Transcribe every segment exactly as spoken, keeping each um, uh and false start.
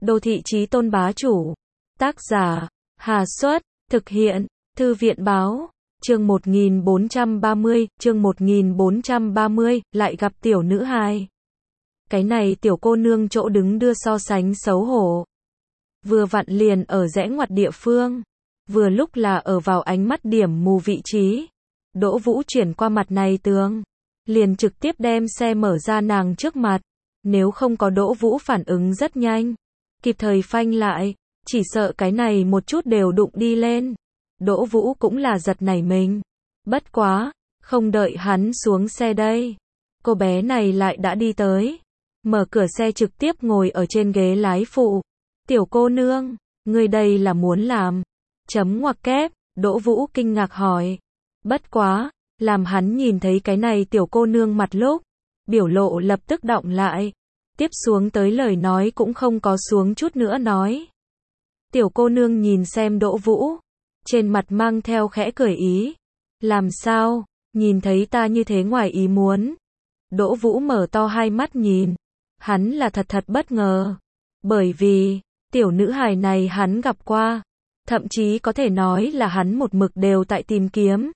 Đô thị chí tôn bá chủ. Tác giả, Hà Xuất, thực hiện, Thư viện báo. Chương một nghìn bốn trăm ba mươi, chương một nghìn bốn trăm ba mươi, lại gặp tiểu nữ hài. Cái này tiểu cô nương chỗ đứng đưa so sánh xấu hổ. Vừa vặn liền ở rẽ ngoặt địa phương. Vừa lúc là ở vào ánh mắt điểm mù vị trí. Đỗ Vũ chuyển qua mặt này tường. Liền trực tiếp đem xe mở ra nàng trước mặt. Nếu không có Đỗ Vũ phản ứng rất nhanh. Kịp thời phanh lại. Chỉ sợ cái này một chút đều đụng đi lên. Đỗ Vũ cũng là giật nảy mình. Bất quá, không đợi hắn xuống xe đây. Cô bé này lại đã đi tới. Mở cửa xe trực tiếp ngồi ở trên ghế lái phụ. Tiểu cô nương, người đây là muốn làm. Chấm ngoặc kép, Đỗ Vũ kinh ngạc hỏi. Bất quá, làm hắn nhìn thấy cái này tiểu cô nương mặt lúc. Biểu lộ lập tức động lại. Tiếp xuống tới lời nói cũng không có xuống chút nữa nói. Tiểu cô nương nhìn xem Đỗ Vũ. Trên mặt mang theo khẽ cười ý. Làm sao, nhìn thấy ta như thế ngoài ý muốn. Đỗ Vũ mở to hai mắt nhìn. Hắn là thật thật bất ngờ. Bởi vì, tiểu nữ hài này hắn gặp qua. Thậm chí có thể nói là hắn một mực đều tại tìm kiếm.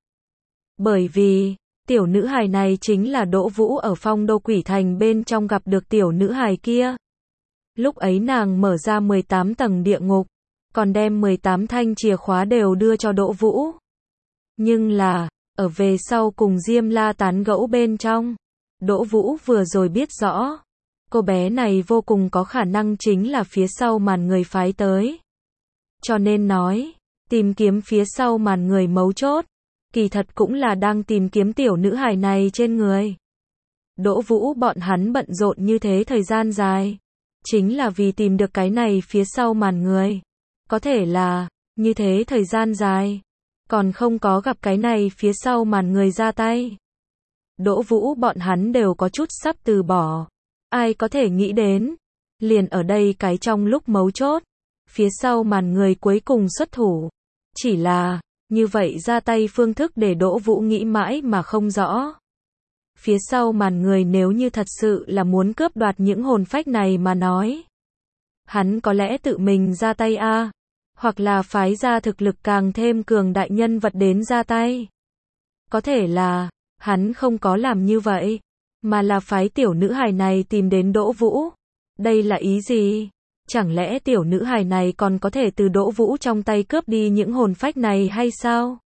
Bởi vì, tiểu nữ hài này chính là Đỗ Vũ ở Phong Đô Quỷ Thành bên trong gặp được tiểu nữ hài kia. Lúc ấy nàng mở ra mười tám tầng địa ngục. Còn đem mười tám thanh chìa khóa đều đưa cho Đỗ Vũ. Nhưng là, ở về sau cùng Diêm La tán gẫu bên trong, Đỗ Vũ vừa rồi biết rõ, cô bé này vô cùng có khả năng chính là phía sau màn người phái tới. Cho nên nói, tìm kiếm phía sau màn người mấu chốt, kỳ thật cũng là đang tìm kiếm tiểu nữ hài này trên người. Đỗ Vũ bọn hắn bận rộn như thế thời gian dài, chính là vì tìm được cái này phía sau màn người. Có thể là, như thế thời gian dài, còn không có gặp cái này phía sau màn người ra tay. Đỗ Vũ bọn hắn đều có chút sắp từ bỏ. Ai có thể nghĩ đến, liền ở đây cái trong lúc mấu chốt, phía sau màn người cuối cùng xuất thủ. Chỉ là, như vậy ra tay phương thức để Đỗ Vũ nghĩ mãi mà không rõ. Phía sau màn người nếu như thật sự là muốn cướp đoạt những hồn phách này mà nói. Hắn có lẽ tự mình ra tay a à? Hoặc là phái ra thực lực càng thêm cường đại nhân vật đến ra tay. Có thể là, hắn không có làm như vậy, mà là phái tiểu nữ hài này tìm đến Đỗ Vũ. Đây là ý gì? Chẳng lẽ tiểu nữ hài này còn có thể từ Đỗ Vũ trong tay cướp đi những hồn phách này hay sao?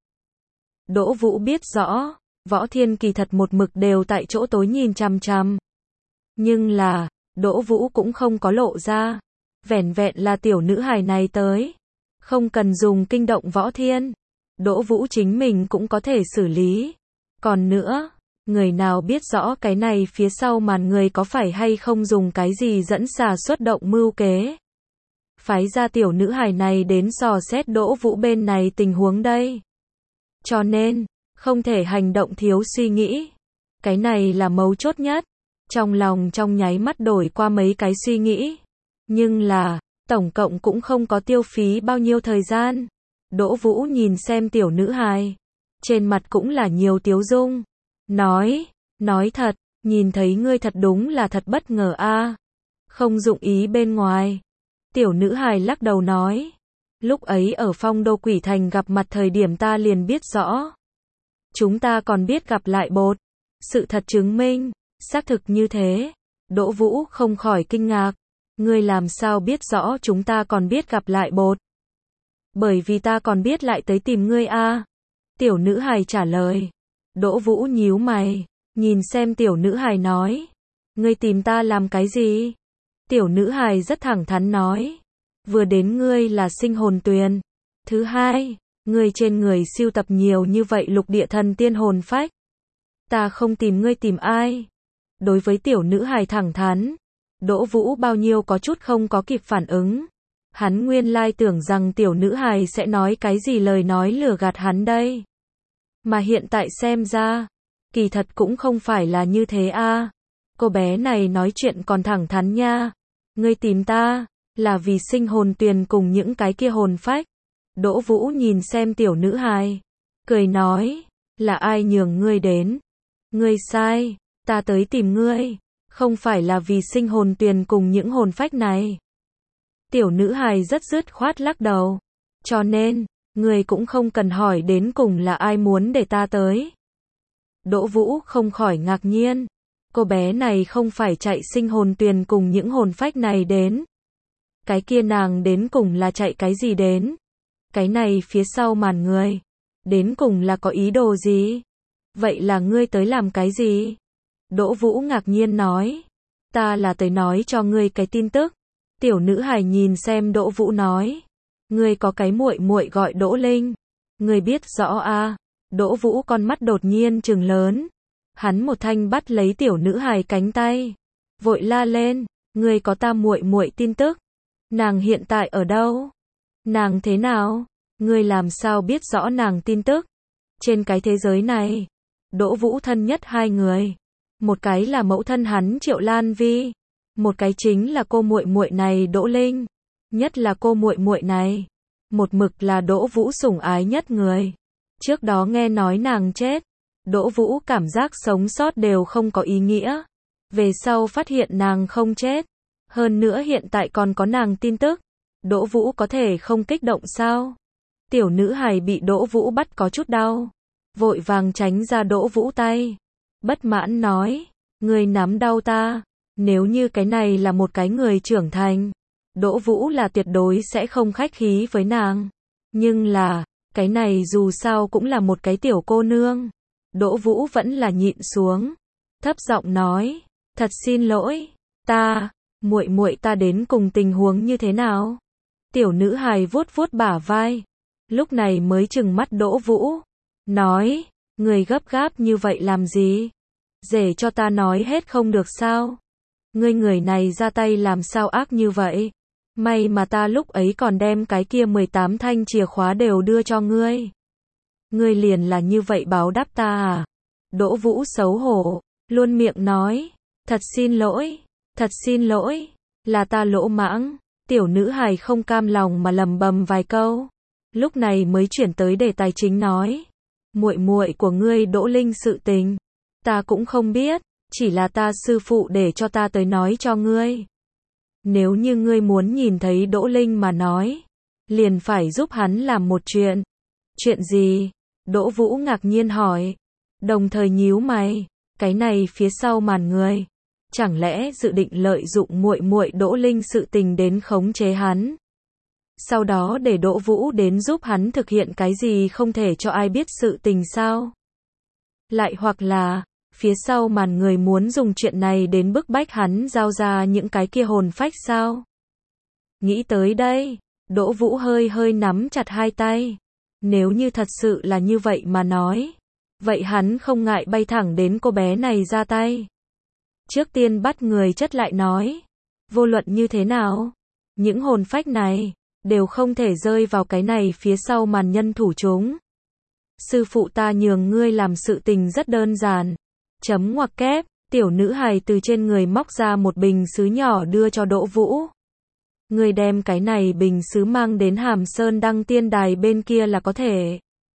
Đỗ Vũ biết rõ, Võ Thiên kỳ thật một mực đều tại chỗ tối nhìn chằm chằm. Nhưng là, Đỗ Vũ cũng không có lộ ra. Vẻn vẹn là tiểu nữ hài này tới. Không cần dùng kinh động Võ Thiên. Đỗ Vũ chính mình cũng có thể xử lý. Còn nữa, người nào biết rõ cái này phía sau màn người có phải hay không dùng cái gì dẫn xà xuất động mưu kế. Phái ra tiểu nữ hài này đến dò xét Đỗ Vũ bên này tình huống đây. Cho nên, không thể hành động thiếu suy nghĩ. Cái này là mấu chốt nhất. Trong lòng trong nháy mắt đổi qua mấy cái suy nghĩ. Nhưng là, tổng cộng cũng không có tiêu phí bao nhiêu thời gian. Đỗ Vũ nhìn xem tiểu nữ hài. Trên mặt cũng là nhiều tiếu dung. Nói, nói thật, nhìn thấy ngươi thật đúng là thật bất ngờ a. Không dụng ý bên ngoài. Tiểu nữ hài lắc đầu nói. Lúc ấy ở Phong Đô Quỷ Thành gặp mặt thời điểm ta liền biết rõ. Chúng ta còn biết gặp lại bột. Sự thật chứng minh, xác thực như thế. Đỗ Vũ không khỏi kinh ngạc. Ngươi làm sao biết rõ chúng ta còn biết gặp lại bột? Bởi vì ta còn biết lại tới tìm ngươi a. À? Tiểu nữ hài trả lời. Đỗ Vũ nhíu mày, nhìn xem tiểu nữ hài nói. Ngươi tìm ta làm cái gì? Tiểu nữ hài rất thẳng thắn nói. Vừa đến ngươi là sinh hồn tuyền. Thứ hai, ngươi trên người sưu tập nhiều như vậy lục địa thần tiên hồn phách. Ta không tìm ngươi tìm ai? Đối với tiểu nữ hài thẳng thắn, Đỗ Vũ bao nhiêu có chút không có kịp phản ứng. Hắn nguyên lai tưởng rằng tiểu nữ hài sẽ nói cái gì lời nói lừa gạt hắn đây. Mà hiện tại xem ra, kỳ thật cũng không phải là như thế a. À. Cô bé này nói chuyện còn thẳng thắn nha. Ngươi tìm ta, là vì sinh hồn tuyền cùng những cái kia hồn phách. Đỗ Vũ nhìn xem tiểu nữ hài, cười nói, là ai nhường ngươi đến? Ngươi sai, ta tới tìm ngươi. Không phải là vì sinh hồn tuyền cùng những hồn phách này. Tiểu nữ hài rất dứt khoát lắc đầu. Cho nên, người cũng không cần hỏi đến cùng là ai muốn để ta tới. Đỗ Vũ không khỏi ngạc nhiên. Cô bé này không phải chạy sinh hồn tuyền cùng những hồn phách này đến. Cái kia nàng đến cùng là chạy cái gì đến? Cái này phía sau màn người. Đến cùng là có ý đồ gì? Vậy là ngươi tới làm cái gì? Đỗ Vũ ngạc nhiên nói. Ta là tới nói cho ngươi cái tin tức. Tiểu nữ hài nhìn xem Đỗ Vũ nói. Ngươi có cái muội muội gọi Đỗ Linh. Ngươi biết rõ à? Đỗ Vũ con mắt đột nhiên trừng lớn. Hắn một thanh bắt lấy tiểu nữ hài cánh tay. Vội la lên. Ngươi có ta muội muội tin tức. Nàng hiện tại ở đâu? Nàng thế nào? Ngươi làm sao biết rõ nàng tin tức? Trên cái thế giới này, Đỗ Vũ thân nhất hai người. Một cái là mẫu thân hắn Triệu Lan Vi, một cái chính là cô muội muội này Đỗ Linh. Nhất là cô muội muội này, một mực là Đỗ Vũ sủng ái nhất người. Trước đó nghe nói nàng chết, Đỗ Vũ cảm giác sống sót đều không có ý nghĩa. Về sau phát hiện nàng không chết, hơn nữa hiện tại còn có nàng tin tức, Đỗ Vũ có thể không kích động sao? Tiểu nữ hài bị Đỗ Vũ bắt có chút đau, vội vàng tránh ra Đỗ Vũ tay. Bất mãn nói, ngươi nắm đau ta, nếu như cái này là một cái người trưởng thành, Đỗ Vũ là tuyệt đối sẽ không khách khí với nàng. Nhưng là, cái này dù sao cũng là một cái tiểu cô nương. Đỗ Vũ vẫn là nhịn xuống, thấp giọng nói, thật xin lỗi, ta, muội muội ta đến cùng tình huống như thế nào? Tiểu nữ hài vuốt vuốt bả vai, lúc này mới trừng mắt Đỗ Vũ, nói, người gấp gáp như vậy làm gì? Để cho ta nói hết không được sao? Ngươi người này ra tay làm sao ác như vậy? May mà ta lúc ấy còn đem cái kia mười tám thanh chìa khóa đều đưa cho ngươi. Ngươi liền là như vậy báo đáp ta à? Đỗ Vũ xấu hổ, luôn miệng nói, thật xin lỗi, thật xin lỗi, là ta lỗ mãng. Tiểu nữ hài không cam lòng mà lầm bầm vài câu, lúc này mới chuyển tới đề tài chính nói, muội muội của ngươi Đỗ Linh sự tình, ta cũng không biết, chỉ là ta sư phụ để cho ta tới nói cho ngươi. Nếu như ngươi muốn nhìn thấy Đỗ Linh mà nói, liền phải giúp hắn làm một chuyện. Chuyện gì? Đỗ Vũ ngạc nhiên hỏi, đồng thời nhíu mày, cái này phía sau màn người, chẳng lẽ dự định lợi dụng muội muội Đỗ Linh sự tình đến khống chế hắn? Sau đó để Đỗ Vũ đến giúp hắn thực hiện cái gì không thể cho ai biết sự tình sao? Lại hoặc là, phía sau màn người muốn dùng chuyện này đến bức bách hắn giao ra những cái kia hồn phách sao? Nghĩ tới đây, Đỗ Vũ hơi hơi nắm chặt hai tay. Nếu như thật sự là như vậy mà nói, vậy hắn không ngại bay thẳng đến cô bé này ra tay. Trước tiên bắt người chất lại nói, vô luận như thế nào, những hồn phách này đều không thể rơi vào cái này phía sau màn nhân thủ chúng. Sư phụ ta nhường ngươi làm sự tình rất đơn giản. Chấm ngoặc kép, tiểu nữ hài từ trên người móc ra một bình sứ nhỏ đưa cho Đỗ Vũ. Ngươi đem cái này bình sứ mang đến Hàm Sơn Đăng Tiên Đài bên kia là có thể.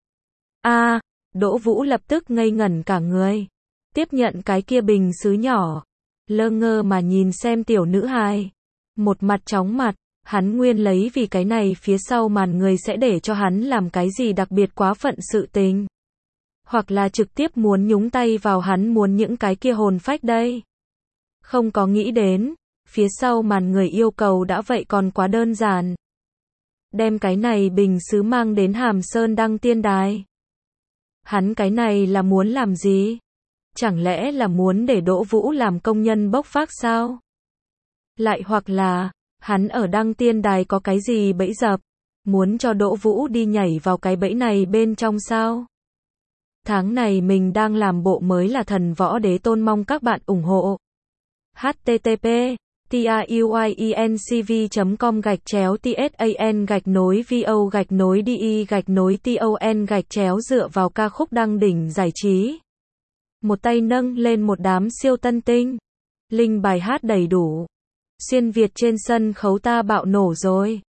A, à, Đỗ Vũ lập tức ngây ngẩn cả người. Tiếp nhận cái kia bình sứ nhỏ, lơ ngơ mà nhìn xem tiểu nữ hài. Một mặt chóng mặt, hắn nguyên lấy vì cái này phía sau màn người sẽ để cho hắn làm cái gì đặc biệt quá phận sự tình. Hoặc là trực tiếp muốn nhúng tay vào hắn muốn những cái kia hồn phách đây. Không có nghĩ đến, phía sau màn người yêu cầu đã vậy còn quá đơn giản. Đem cái này bình sứ mang đến Hàm Sơn Đăng Tiên Đài. Hắn cái này là muốn làm gì? Chẳng lẽ là muốn để Đỗ Vũ làm công nhân bốc phác sao? Lại hoặc là, hắn ở Đăng Tiên Đài có cái gì bẫy dập, muốn cho Đỗ Vũ đi nhảy vào cái bẫy này bên trong sao? Tháng này mình đang làm bộ mới là Thần Võ Đế Tôn, mong các bạn ủng hộ. h t t p tuyinc v com gạch chéo tsan gạch nối vo gạch nối di gạch nối ton gạch chéo dựa vào ca khúc đăng đỉnh giải trí. Một tay nâng lên một đám siêu tân tinh. Linh bài hát đầy đủ. Xuyên Việt trên sân khấu ta bạo nổ rồi.